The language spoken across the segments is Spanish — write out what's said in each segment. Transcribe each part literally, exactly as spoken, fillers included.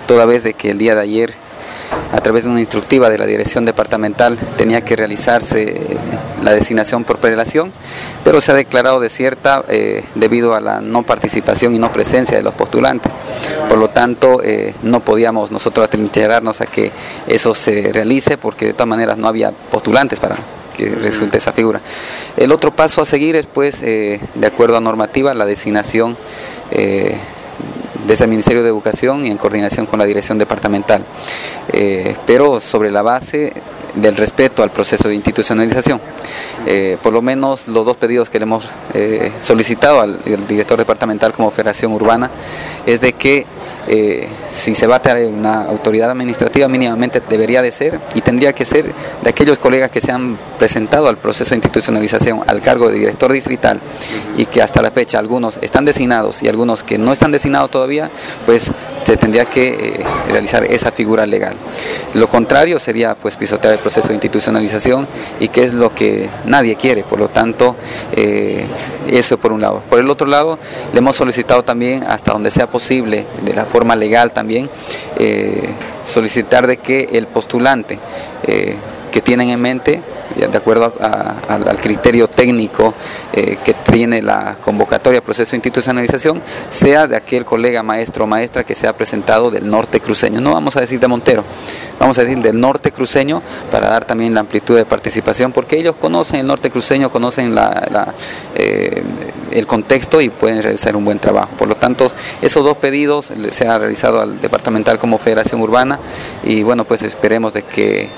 toda vez de que el día de ayer, a través de una instructiva de la dirección departamental, tenía que realizarse la designación por prelación, pero se ha declarado desierta eh, debido a la no participación y no presencia de los postulantes. Por lo tanto, eh, no podíamos nosotros atrincherarnos a que eso se realice, porque de todas maneras no había postulantes para que resulte esa figura. El otro paso a seguir es, pues, eh, de acuerdo a normativa, la designación eh, desde el Ministerio de Educación y en coordinación con la dirección departamental, eh, pero sobre la base del respeto al proceso de institucionalización. Eh, por lo menos los dos pedidos que le hemos eh, solicitado al, al director departamental como Federación Urbana es de que eh, si se va a traer una autoridad administrativa, mínimamente debería de ser y tendría que ser de aquellos colegas que se han presentado al proceso de institucionalización al cargo de director distrital y que hasta la fecha algunos están designados y algunos que no están designados todavía, pues se tendría que eh, realizar esa figura legal. Lo contrario sería, pues, pisotear el proceso de institucionalización, y que es lo que nadie quiere. Por lo tanto, eh, eso por un lado. Por el otro lado, le hemos solicitado también, hasta donde sea posible, de la forma legal también, eh, solicitar de que el postulante eh, que tienen en mente, de acuerdo a, a, al criterio técnico eh, que tiene la convocatoria proceso de institucionalización, sea de aquel colega maestro o maestra que se ha presentado del norte cruceño. No vamos a decir de Montero, vamos a decir del norte cruceño, para dar también la amplitud de participación, porque ellos conocen el norte cruceño, conocen la, la, eh, el contexto y pueden realizar un buen trabajo. Por lo tanto, esos dos pedidos se han realizado al departamental como Federación Urbana, y bueno, pues esperemos de que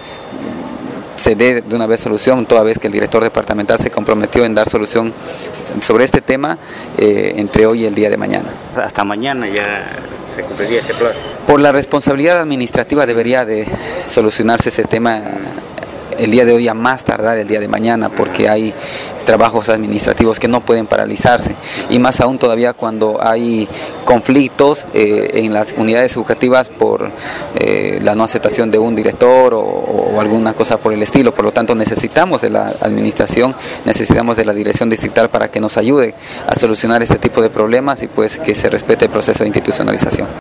se dé de una vez solución, toda vez que el director departamental se comprometió en dar solución sobre este tema eh, entre hoy y el día de mañana. Hasta mañana ya se cumpliría este plazo. Por la responsabilidad administrativa debería de solucionarse ese tema el día de hoy, a más tardar el día de mañana, porque hay trabajos administrativos que no pueden paralizarse, y más aún todavía cuando hay conflictos eh, en las unidades educativas por eh, la no aceptación de un director o, o alguna cosa por el estilo. Por lo tanto, necesitamos de la administración, necesitamos de la dirección distrital para que nos ayude a solucionar este tipo de problemas y, pues, que se respete el proceso de institucionalización.